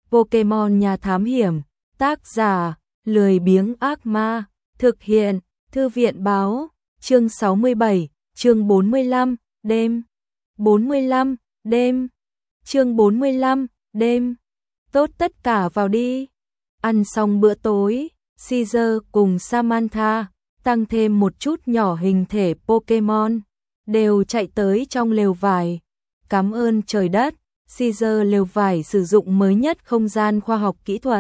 Pokemon Nhà Thám Hiểm, tác giả, lười biếng ác ma, thực hiện, Thư viện báo, chương 67, chương 45, đêm, 45, đêm, chương 45, đêm, tốt tất cả vào đi. Ăn xong bữa tối, Caesar cùng Samantha, tăng thêm một chút nhỏ hình thể Pokemon, đều chạy tới trong lều vải. Cảm ơn trời đất, Caesar lều vải sử dụng mới nhất không gian khoa học kỹ thuật.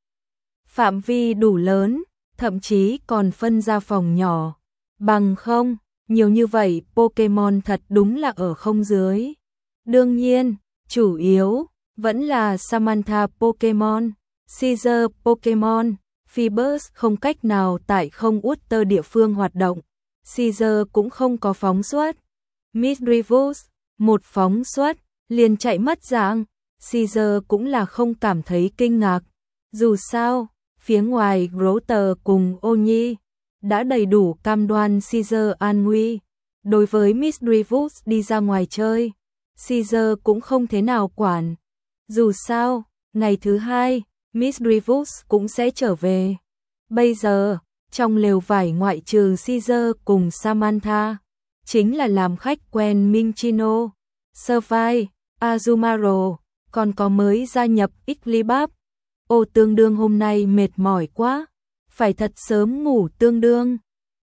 Phạm vi đủ lớn, thậm chí còn phân ra phòng nhỏ. Bằng không, nhiều như vậy Pokemon thật đúng là ở không dưới. Đương nhiên, chủ yếu vẫn là Samantha Pokemon, Caesar Pokemon, Phoebus không cách nào tại không Utter địa phương hoạt động. Caesar cũng không có phóng xuất. Misdreavus, một phóng xuất, liền chạy mất dạng. Caesar cũng là không cảm thấy kinh ngạc. Dù sao, phía ngoài Grotter cùng Oni đã đầy đủ cam đoan Caesar an nguy. Đối với Misdreavus đi ra ngoài chơi, Caesar cũng không thế nào quản. Dù sao, ngày thứ hai, Misdreavus cũng sẽ trở về. Bây giờ, trong lều vải ngoại trừ Caesar cùng Samantha, chính là làm khách quen Minccino, Servie, Azumarill, còn có mới gia nhập Igglybuff. Ô tương đương hôm nay mệt mỏi quá, phải thật sớm ngủ tương đương.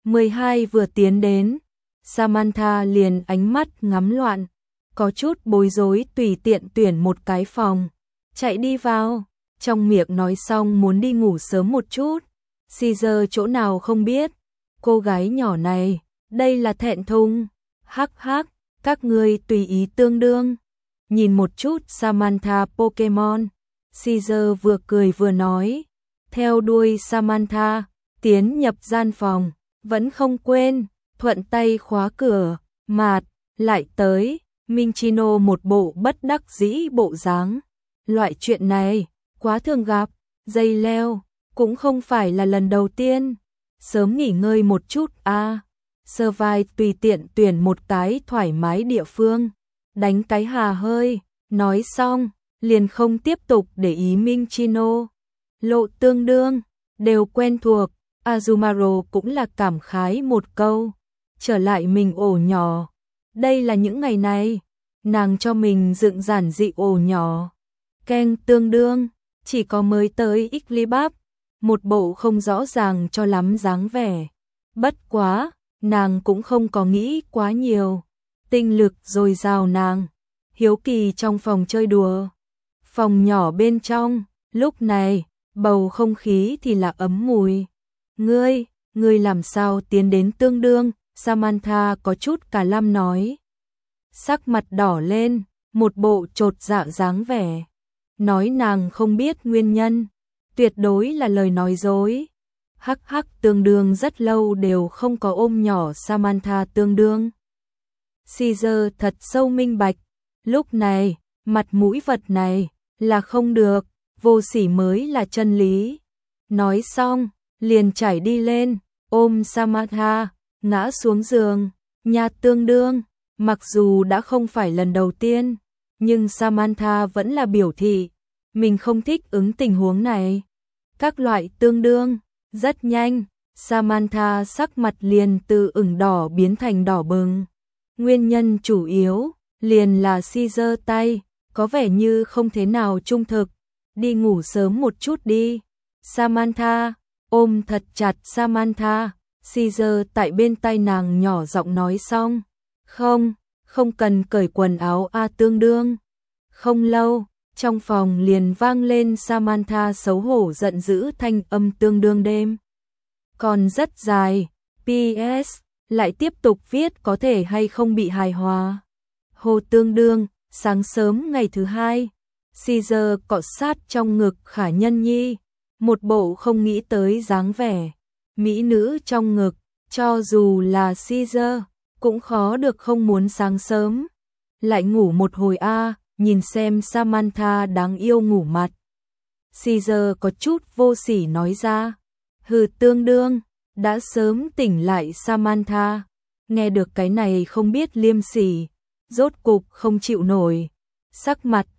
12 vừa tiến đến, Samantha liền ánh mắt ngắm loạn, có chút bối rối tùy tiện tuyển một cái phòng, chạy đi vào, trong miệng nói xong muốn đi ngủ sớm một chút. Caesar chỗ nào không biết, cô gái nhỏ này, đây là thẹn thùng. Hắc hắc, các ngươi tùy ý tương đương. Nhìn một chút Samantha Pokemon, Caesar vừa cười vừa nói, theo đuôi Samantha, tiến nhập gian phòng, vẫn không quên, thuận tay khóa cửa, mạt, lại tới, Minccino một bộ bất đắc dĩ bộ dáng. Loại chuyện này, quá thường gặp, dây leo, cũng không phải là lần đầu tiên. Sớm nghỉ ngơi một chút a. Servie tùy tiện tuyển một cái thoải mái địa phương, đánh cái hà hơi, nói xong, liền không tiếp tục để ý Minccino. Lộ tương đương, đều quen thuộc, Azumarill cũng là cảm khái một câu, trở lại mình ổ nhỏ. Đây là những ngày này, nàng cho mình dựng giản dị ổ nhỏ. Keng tương đương, chỉ có mới tới Igglybuff, một bộ không rõ ràng cho lắm dáng vẻ. Bất quá, nàng cũng không có nghĩ quá nhiều, tinh lực dồi dào nàng, hiếu kỳ trong phòng chơi đùa. Phòng nhỏ bên trong, lúc này, bầu không khí thì là ấm mùi. Ngươi làm sao tiến đến tương đương, Samantha có chút cả lăm nói. Sắc mặt đỏ lên, một bộ chột dạ dáng vẻ. Nói nàng không biết nguyên nhân, tuyệt đối là lời nói dối. Hắc hắc tương đương rất lâu đều không có ôm nhỏ Samantha tương đương. Caesar thật sâu minh bạch, lúc này, mặt mũi vật này, là không được, vô sỉ mới là chân lý. Nói xong, liền chảy đi lên, ôm Samantha, ngã xuống giường, nhà tương đương, mặc dù đã không phải lần đầu tiên, nhưng Samantha vẫn là biểu thị, mình không thích ứng tình huống này. Các loại tương đương, rất nhanh, Samantha sắc mặt liền từ ửng đỏ biến thành đỏ bừng. Nguyên nhân chủ yếu, liền là Caesar tay, có vẻ như không thế nào trung thực, đi ngủ sớm một chút đi. Samantha, ôm thật chặt Samantha, Caesar tại bên tai nàng nhỏ giọng nói xong, không cần cởi quần áo a tương đương. Không lâu, trong phòng liền vang lên Samantha xấu hổ giận dữ thanh âm tương đương đêm. Còn rất dài, PS, lại tiếp tục viết có thể hay không bị hài hòa. Hồ tương đương, sáng sớm ngày thứ hai, Caesar cọ sát trong ngực Khả Nhân Nhi, một bộ không nghĩ tới dáng vẻ. Mỹ nữ trong ngực, cho dù là Caesar, cũng khó được không muốn sáng sớm. Lại ngủ một hồi a, nhìn xem Samantha đáng yêu ngủ mặt. Caesar có chút vô sỉ nói ra. Hừ tương đương, đã sớm tỉnh lại Samantha. Nghe được cái này không biết liêm sỉ, rốt cục không chịu nổi. Sắc mặt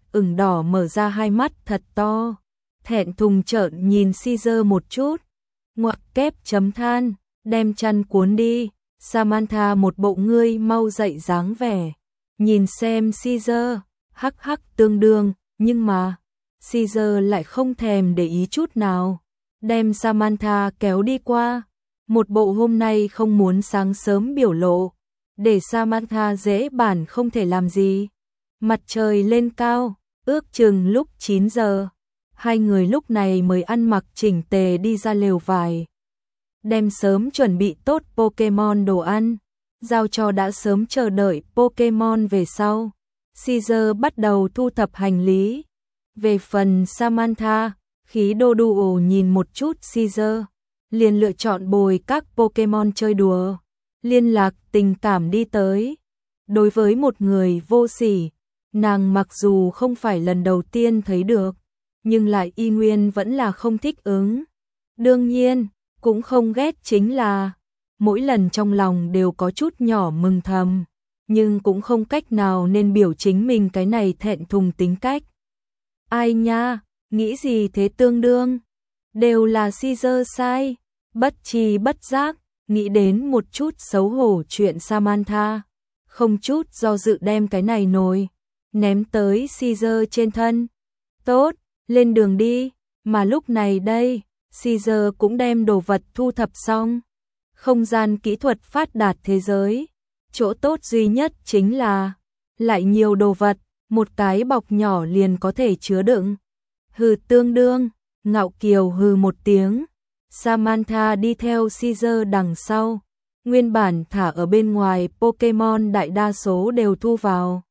ửng đỏ mở ra hai mắt thật to, thẹn thùng trợn nhìn Caesar một chút, ngoặc kép chấm than, đem chăn cuốn đi, Samantha một bộ ngươi mau dậy dáng vẻ, nhìn xem Caesar, hắc hắc tương đương, nhưng mà, Caesar lại không thèm để ý chút nào, đem Samantha kéo đi qua, một bộ hôm nay không muốn sáng sớm biểu lộ, để Samantha dễ bản không thể làm gì. Mặt trời lên cao, ước chừng lúc 9 giờ, hai người lúc này mới ăn mặc chỉnh tề đi ra lều vải. Đem sớm chuẩn bị tốt Pokemon đồ ăn, giao cho đã sớm chờ đợi Pokemon về sau. Caesar bắt đầu thu thập hành lý. Về phần Samantha, khí đô đù nhìn một chút Caesar, liền lựa chọn bồi các Pokemon chơi đùa, liên lạc tình cảm đi tới. Đối với một người vô sỉ, nàng mặc dù không phải lần đầu tiên thấy được, nhưng lại y nguyên vẫn là không thích ứng. Đương nhiên, cũng không ghét, chính là mỗi lần trong lòng đều có chút nhỏ mừng thầm, nhưng cũng không cách nào nên biểu chính mình cái này thẹn thùng tính cách. Ai nha, nghĩ gì thế tương đương, đều là Caesar sai, bất tri bất giác, nghĩ đến một chút xấu hổ chuyện Samantha, không chút do dự đem cái này nồi ném tới Caesar trên thân. Tốt, lên đường đi, mà lúc này đây, Caesar cũng đem đồ vật thu thập xong. Không gian kỹ thuật phát đạt thế giới, chỗ tốt duy nhất chính là lại nhiều đồ vật, một cái bọc nhỏ liền có thể chứa đựng. Hừ tương đương, ngạo kiều hừ một tiếng. Samantha đi theo Caesar đằng sau, nguyên bản thả ở bên ngoài Pokemon đại đa số đều thu vào.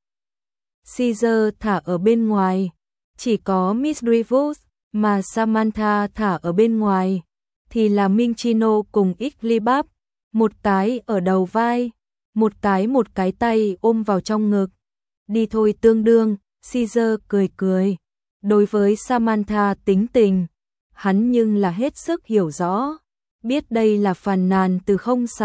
Caesar thả ở bên ngoài, chỉ có Misdreavus, mà Samantha thả ở bên ngoài, thì là Minccino cùng Igglybuff, một cái ở đầu vai, một cái tay ôm vào trong ngực. Đi thôi tương đương, Caesar cười cười. Đối với Samantha tính tình, hắn nhưng là hết sức hiểu rõ, biết đây là phàn nàn từ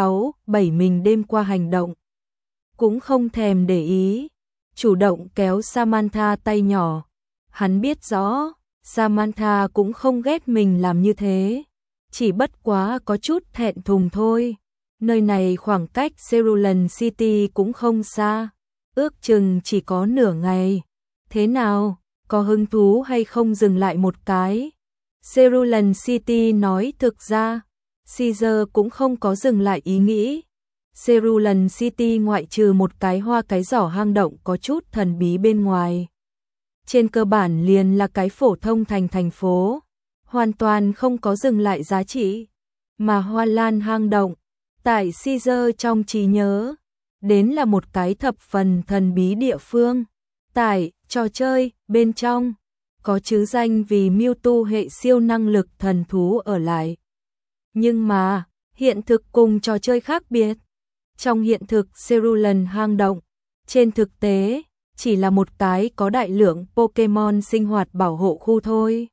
06-7 mình đêm qua hành động. Cũng không thèm để ý, chủ động kéo Samantha tay nhỏ. Hắn biết rõ, Samantha cũng không ghét mình làm như thế, chỉ bất quá có chút thẹn thùng thôi. Nơi này khoảng cách Cerulean City cũng không xa, ước chừng chỉ có nửa ngày. Thế nào, có hứng thú hay không dừng lại một cái? Cerulean City nói thực ra, Caesar cũng không có dừng lại ý nghĩ. Cerulean City ngoại trừ một cái hoa cái giỏ hang động có chút thần bí bên ngoài, trên cơ bản liền là cái phổ thông thành phố, hoàn toàn không có dừng lại giá trị. Mà Hoa Lan hang động, tại Caesar trong trí nhớ, đến là một cái thập phần thần bí địa phương. Tại trò chơi bên trong, có trứ danh vì Mewtwo hệ siêu năng lực thần thú ở lại. Nhưng mà, hiện thực cùng trò chơi khác biệt. Trong hiện thực Cerulean hang động, trên thực tế, chỉ là một cái có đại lượng Pokemon sinh hoạt bảo hộ khu thôi.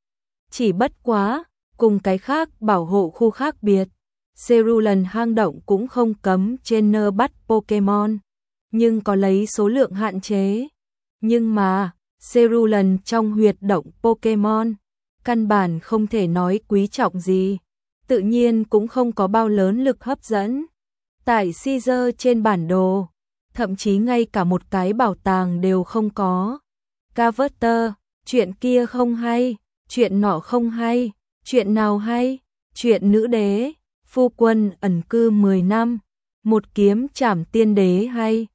Chỉ bất quá, cùng cái khác bảo hộ khu khác biệt, Cerulean hang động cũng không cấm trainer bắt Pokemon, nhưng có lấy số lượng hạn chế. Nhưng mà, Cerulean trong huyệt động Pokemon, căn bản không thể nói quý trọng gì, tự nhiên cũng không có bao lớn lực hấp dẫn. Tại Caesar trên bản đồ, thậm chí ngay cả một cái bảo tàng đều không có. Carver, chuyện kia không hay, chuyện nọ không hay, chuyện nào hay? Chuyện nữ đế, phu quân ẩn cư 10 năm, một kiếm trảm tiên đế hay?